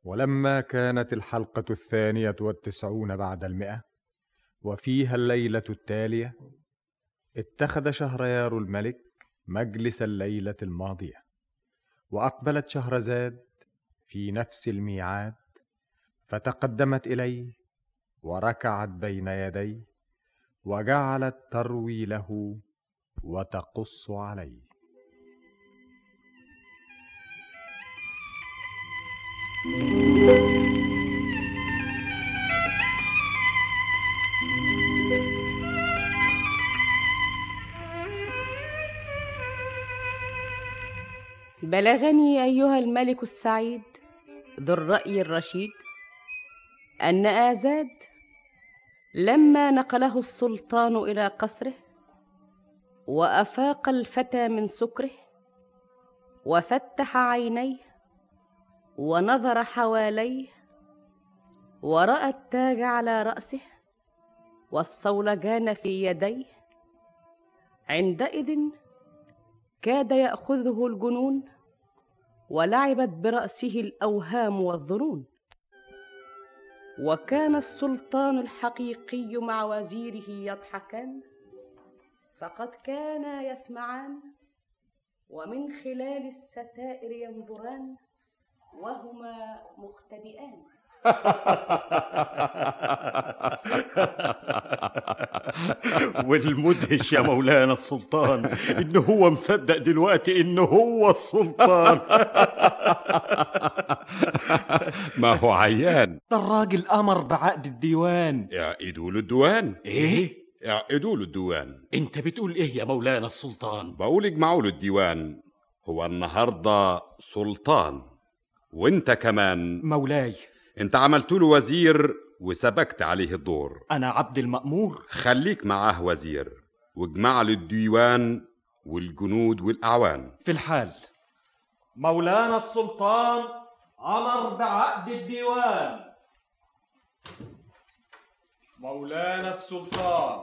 ولما كانت الحلقة 92 بعد 100 وفيها الليلة التالية، اتخذ شهريار الملك مجلس الليلة الماضية، وأقبلت شهرزاد في نفس الميعاد، فتقدمت إليه وركعت بين يديه، وجعلت تروي له وتقص عليه. بلغني أيها الملك السعيد ذو الرأي الرشيد أن آزاد لما نقله السلطان إلى قصره وأفاق الفتى من سكره وفتح عينيه ونظر حواليه ورأى التاج على رأسه والصولجان في يديه، عندئذ كاد يأخذه الجنون ولعبت برأسه الأوهام والظنون. وكان السلطان الحقيقي مع وزيره يضحكان، فقد كانا يسمعان ومن خلال الستائر ينظران وهما مختبئان. والمدهش يا مولانا السلطان إنه هو مصدق دلوقتي إنه هو السلطان. ما هو عيان، ده الراجل أمر بعقد الديوان. اعقدوا له الديوان. إيه؟ اعقدوا له الديوان. أنت بتقول إيه يا مولانا السلطان؟ بقول اجمعوا له الديوان. هو النهارده سلطان، وانت كمان مولاي. انت عملت له وزير وسبكت عليه الدور. أنا عبد المأمور. خليك معاه وزير واجمع له الديوان والجنود والأعوان. في الحال. مولانا السلطان أمر بعقد الديوان. مولانا السلطان.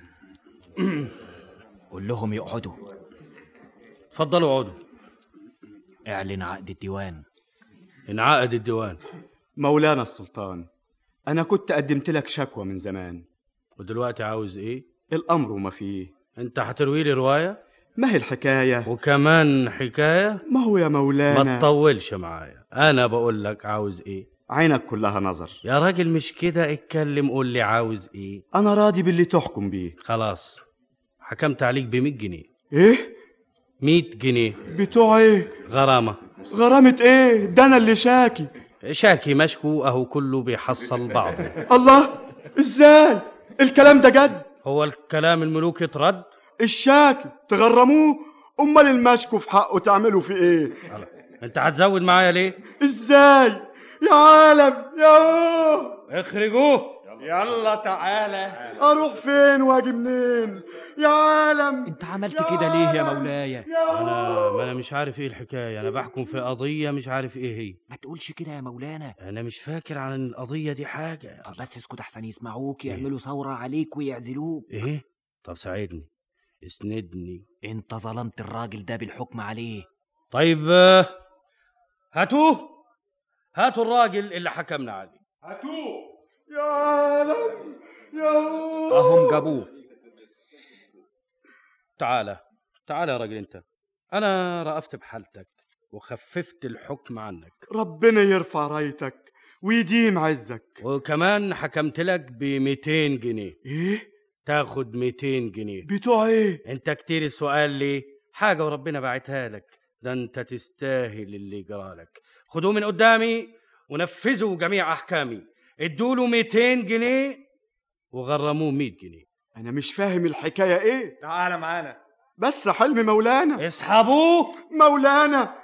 قول لهم يقعدوا. اتفضلوا اقعدوا. اعلن عقد الديوان. انعقد الديوان. مولانا السلطان، أنا كنت قدمت لك شكوى من زمان. ودلوقتي عاوز ايه؟ الأمر وما فيه. انت هتروي لي رواية؟ ما هي الحكاية؟ وكمان حكاية؟ ما هو يا مولانا ما تطولش معايا، انا بقول لك عاوز ايه. عينك كلها نظر يا راجل، مش كده، اتكلم قول لي عاوز ايه. أنا راضي باللي تحكم بيه. خلاص، حكمت عليك ب100 جنيه. إيه؟ 100 جنيه بتوع إيه؟ غرامة. غرامة إيه؟ ده أنا اللي شاكي. شاكي مشكو اهو، كله بيحصل بعضه. الله، إزاي؟ الكلام ده جد؟ هو الكلام الملوك يترد؟ الشاكي تغرموه، أمال المشكو في حقه تعملوا في إيه؟ انت هتزود معايا ليه؟ إزاي؟ يا عالم يا اخرجوه. يلا تعالى. أروح فين واجي منين؟ يا عالم انت عملت كده ليه يا مولاي؟ ما انا مش عارف ايه الحكايه، انا بحكم في قضيه مش عارف ايه هي. ما تقولش كده يا مولانا، انا مش فاكر عن القضيه دي حاجه. طب بس اسكت احسن يسمعوك يعملوا ثوره عليك ويعزلوك. ايه؟ طب ساعدني، اسندني. انت ظلمت الراجل ده بالحكم عليه. طيب هاتوا الراجل اللي حكمنا عليه. هاتوه. يا عالم يا اهم جابوه. تعالى يا راجل، انت انا رأفت بحالتك وخففت الحكم عنك. ربنا يرفع رايتك ويديم عزك. وكمان حكمت لك ب200 جنيه. ايه؟ تاخد 200 جنيه. بتوع ايه؟ انت كتير السؤال ليه؟ حاجة وربنا بعتها لك، ده انت تستاهل اللي جرالك. خدوه من قدامي ونفذوا جميع احكامي. ادوله 200 جنيه وغرموه 100 جنيه. انا مش فاهم الحكاية ايه؟ تعالى معانا. بس حلم مولانا. اسحبوه. مولانا.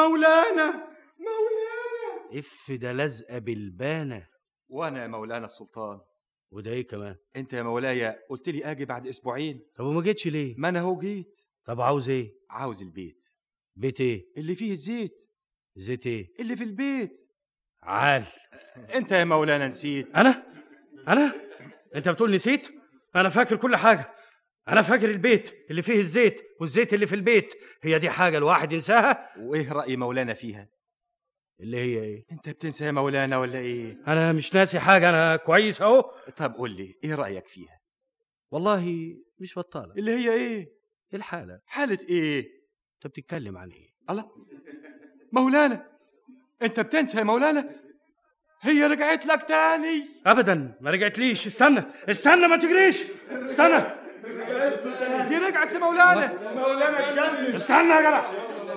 اف ده لزقة بالبانة. وانا يا مولانا السلطان. وده ايه كمان؟ انت يا مولاي قلت لي اجي بعد اسبوعين. طب وما جيتش ليه؟ ما انا هو جيت. طب عاوز ايه؟ عاوز البيت. بيت ايه؟ اللي فيه الزيت. زيت ايه؟ اللي في البيت. عال. انت يا مولانا نسيت. انا انت بتقول نسيت؟ انا فاكر كل حاجة. انا فاكر البيت اللي فيه الزيت والزيت اللي في البيت. هي دي حاجة الواحد ينساها؟ وايه رأي مولانا فيها؟ اللي هي ايه؟ انت بتنسى يا مولانا ولا ايه؟ انا مش ناسي حاجه، انا كويس اهو. طب قول لي ايه رايك فيها؟ والله مش بطاله. اللي هي ايه؟ الحاله. حاله ايه؟ انت بتتكلم عن ايه؟ الله، مولانا انت بتنسى يا مولانا؟ هي رجعت لك تاني؟ ابدا ما رجعتليش. استنى ما تجريش، استنى. دي رجعت لمولانا. مولانا اتجنن. استنى يا جدع،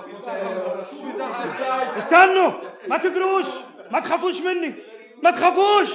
استنوا، ما تجروش، ما تخافوش مني، ما تخافوش.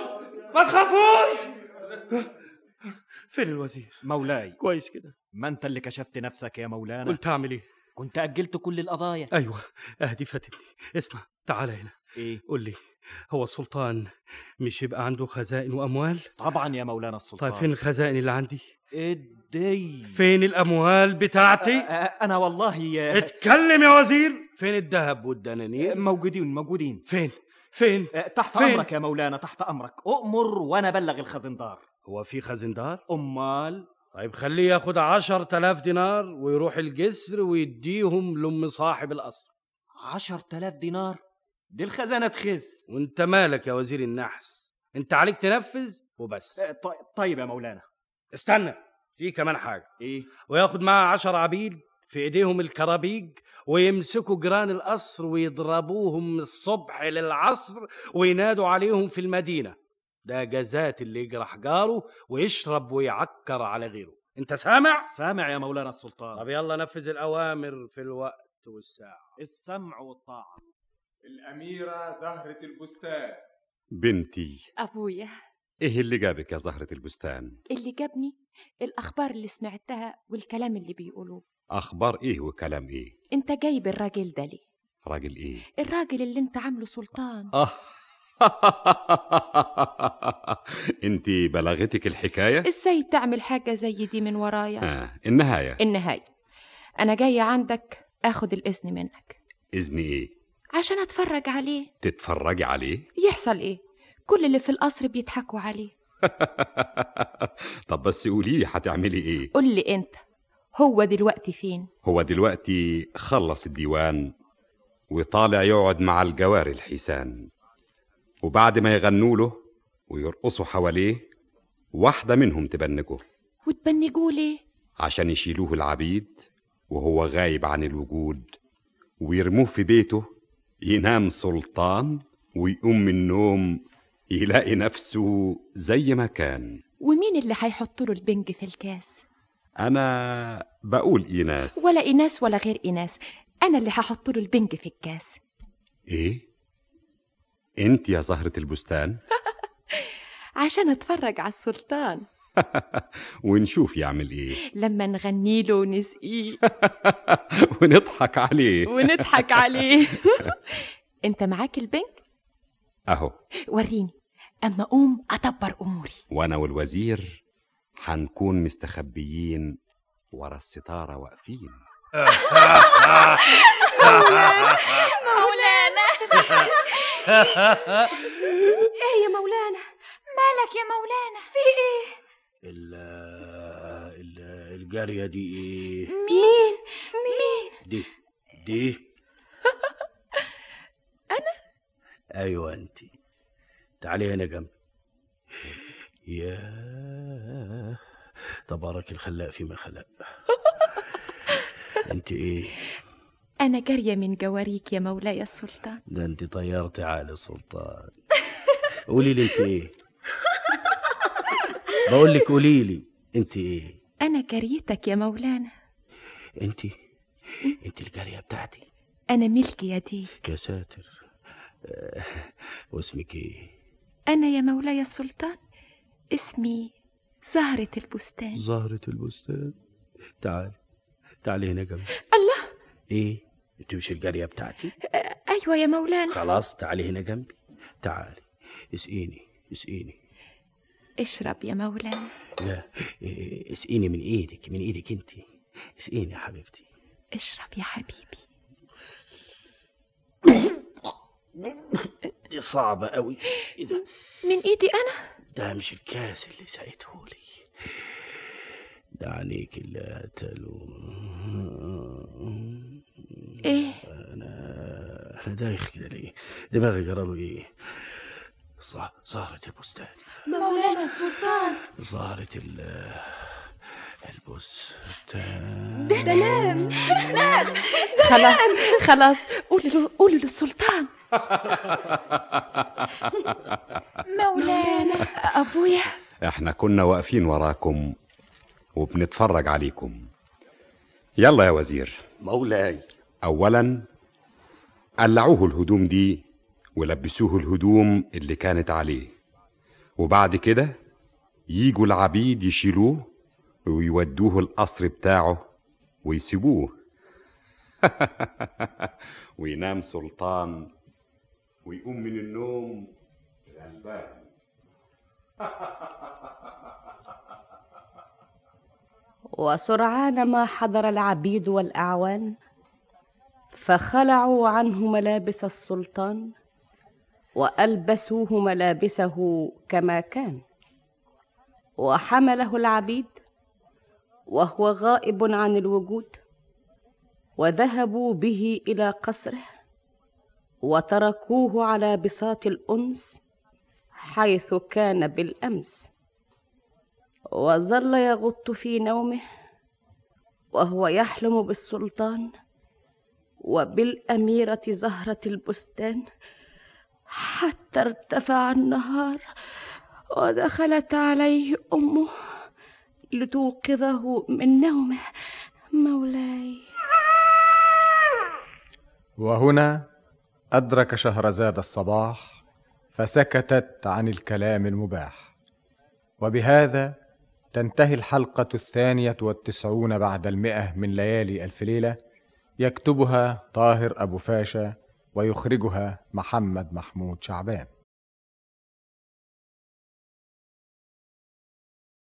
فين الوزير؟ مولاي، كويس كده. ما انت اللي كشفت نفسك يا مولانا؟ كنت اعمل ايه؟ كنت أجلت كل القضايا. ايوه، اهدي فاتتني. اسمع، تعال هنا. ايه؟ قول لي، هو السلطان مش يبقى عنده خزائن واموال؟ طبعا يا مولانا السلطان. طيب فين الخزائن اللي عندي؟ الدين. فين الاموال بتاعتي؟ انا والله اتكلم يا وزير. فين الذهب والدنانير؟ موجودين. فين؟ تحت امرك يا مولانا، تحت امرك. اؤمر وانا بلغ الخزندار. هو في خزندار؟ امال. طيب خليه ياخد 10,000 دينار ويروح الجسر ويديهم لأم صاحب القصر. 10,000 دينار؟ دي الخزانة تخز. وانت مالك يا وزير النحس؟ انت عليك تنفذ وبس. طيب يا مولانا. استنى، في كمان حاجة. ايه؟ وياخد معاه 10 عبيد في ايديهم الكرابيج، ويمسكوا جيران القصر ويضربوهم من الصبح للعصر وينادوا عليهم في المدينة. ده جزات اللي يجرح جاره ويشرب ويعكر على غيره. انت سامع؟ سامع يا مولانا السلطان. طب يلا نفذ الأوامر في الوقت والساعة. السمع والطاعة. الأميرة زهرة البستان. بنتي. أبويا. ايه اللي جابك يا زهرة البستان؟ اللي جابني الأخبار اللي سمعتها والكلام اللي بيقولوه. اخبار ايه وكلام ايه؟ انت جايب الراجل ده ليه؟ راجل ايه؟ الراجل اللي انت عامله سلطان. انتي بلغتك الحكاية؟ ازاي تعمل حاجة زي دي من ورايا؟ النهاية أنا جاية عندك أخد الإذن منك. إذن إيه؟ عشان أتفرج عليه. تتفرجي عليه؟ يحصل إيه؟ كل اللي في القصر بيضحكوا عليه. طب بس قوليلي هتعملي إيه؟ قول لي أنت، هو دلوقتي فين؟ هو دلوقتي خلص الديوان وطالع يقعد مع الجواري الحيسان، وبعد ما يغنوا له ويرقصوا حواليه واحدة منهم تبنجه. وتبنجوه ليه؟ عشان يشيلوه العبيد وهو غايب عن الوجود ويرموه في بيته، ينام سلطان ويقوم من النوم يلاقي نفسه زي ما كان. ومين اللي هيحط له البنج في الكاس؟ أنا بقول إيناس. ولا إيناس ولا غير إيناس، أنا اللي هحط له البنج في الكاس. إيه؟ أنت يا زهرة البستان؟ عشان أتفرج على السلطان. ونشوف يعمل إيه لما نغني له ونسقيه ونضحك عليه. أنت معاك البنج؟ أهو. وريني أما أقوم أدبر أموري. وأنا والوزير حنكون مستخبيين ورا الستارة واقفين. مولانا. ايه يا مولانا؟ مالك يا مولانا؟ في ايه؟ الجارية دي ايه؟ مين؟ دي انا؟ ايوه انت. تعالي هنا جنبي. يا تبارك الخلاق فيما خلق. انت ايه؟ انا جارية من جواريك يا مولاي السلطان. ده انت طيرت عالي سلطان. قولي لي انت ايه؟ بقول لك قولي لي انت ايه؟ انا جاريتك يا مولانا. انت الجارية بتاعتي. انا ملك يديك. يا ساتر. واسمك ايه؟ انا يا مولاي السلطان اسمي زهرة البستان. زهرة البستان. تعالي هنا جنبي. الله. ايه؟ انت مش الجارية بتاعتي؟ ايوه يا مولانا. خلاص تعالي هنا جنبي. تعالي اسقيني. اشرب يا مولانا. لا، اسقيني من ايدك انت. اسقيني يا حبيبتي. اشرب يا حبيبي. دي صعبة قوي. ايه ده؟ من ايدي انا؟ ده مش الكاس اللي سقيتهولي، ده عينيك اللي قتلوا. ايه؟ انا انا دايخ كده ليه؟ دماغي جراله ايه؟ زهرة البستان. مولانا السلطان. زهرة البستان. ده نام. خلاص قولوا للسلطان. مولانا. أبويا. احنا كنا واقفين وراكم وبنتفرج عليكم. يلا يا وزير. مولاي. اولا قلعوه الهدوم دي ولبسوه الهدوم اللي كانت عليه، وبعد كده ييجوا العبيد يشيلوه ويودوه القصر بتاعه ويسيبوه. وينام سلطان ويقوم من النوم غلبان. وسرعان ما حضر العبيد والأعوان فخلعوا عنه ملابس السلطان وألبسوه ملابسه كما كان، وحمله العبيد وهو غائب عن الوجود، وذهبوا به إلى قصره وتركوه على بساط الأنس حيث كان بالأمس، وظل يغط في نومه وهو يحلم بالسلطان وبالأميرة زهرة البستان، حتى ارتفع النهار ودخلت عليه أمه لتوقظه من نومه. مولاي. وهنا أدرك شهرزاد الصباح فسكتت عن الكلام المباح. وبهذا تنتهي الحلقة 92 بعد 100 من ليالي ألف ليلة، يكتبها طاهر أبو فاشا ويخرجها محمد محمود شعبان.